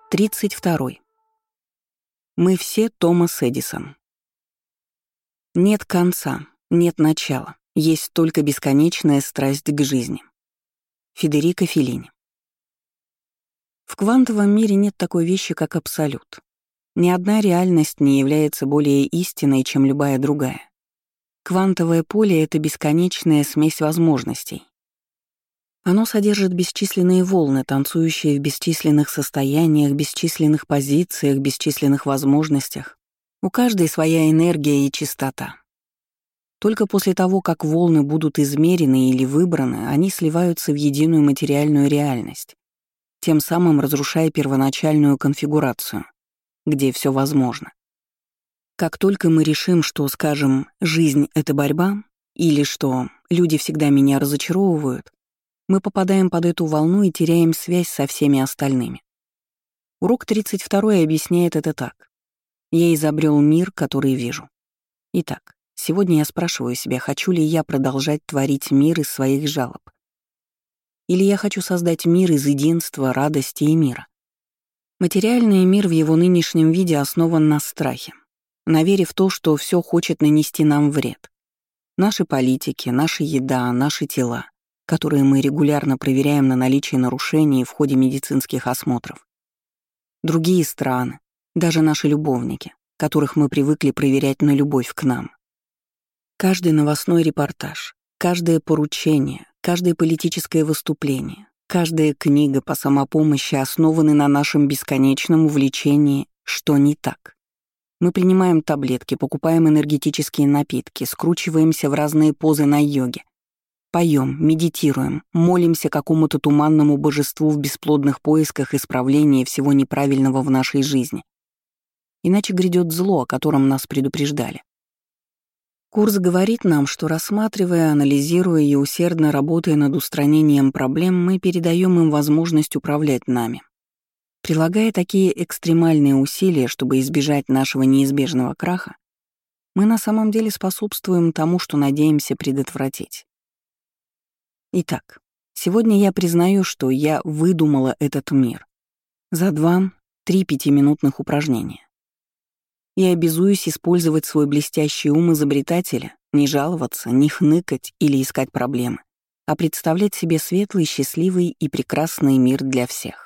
32. Мы все Томас Эдисон. Нет конца, нет начала, есть только бесконечная страсть к жизни. Федерико Феллини. В квантовом мире нет такой вещи, как абсолют. Ни одна реальность не является более истинной, чем любая другая. Квантовое поле — это бесконечная смесь возможностей. Оно содержит бесчисленные волны, танцующие в бесчисленных состояниях, бесчисленных позициях, бесчисленных возможностях. У каждой своя энергия и частота. Только после того, как волны будут измерены или выбраны, они сливаются в единую материальную реальность, тем самым разрушая первоначальную конфигурацию, где все возможно. Как только мы решим, что, скажем, жизнь — это борьба, или что люди всегда меня разочаровывают, мы попадаем под эту волну и теряем связь со всеми остальными. Урок 32 объясняет это так. Я изобрел мир, который вижу. Итак, сегодня я спрашиваю себя, хочу ли я продолжать творить мир из своих жалоб? Или я хочу создать мир из единства, радости и мира? Материальный мир в его нынешнем виде основан на страхе, на вере в то, что все хочет нанести нам вред. Наши политики, наша еда, наши тела, которые мы регулярно проверяем на наличие нарушений в ходе медицинских осмотров. Другие страны, даже наши любовники, которых мы привыкли проверять на любовь к нам. Каждый новостной репортаж, каждое поручение, каждое политическое выступление, каждая книга по самопомощи основаны на нашем бесконечном увлечении «что не так». Мы принимаем таблетки, покупаем энергетические напитки, скручиваемся в разные позы на йоге, поем, медитируем, молимся какому-то туманному божеству в бесплодных поисках исправления всего неправильного в нашей жизни. Иначе грядет зло, о котором нас предупреждали. Курс говорит нам, что рассматривая, анализируя и усердно работая над устранением проблем, мы передаем им возможность управлять нами. Прилагая такие экстремальные усилия, чтобы избежать нашего неизбежного краха, мы на самом деле способствуем тому, что надеемся предотвратить. Итак, сегодня я признаю, что я выдумала этот мир за 2-3 пятиминутных упражнения. Я обязуюсь использовать свой блестящий ум изобретателя, не жаловаться, не хныкать или искать проблемы, а представлять себе светлый, счастливый и прекрасный мир для всех.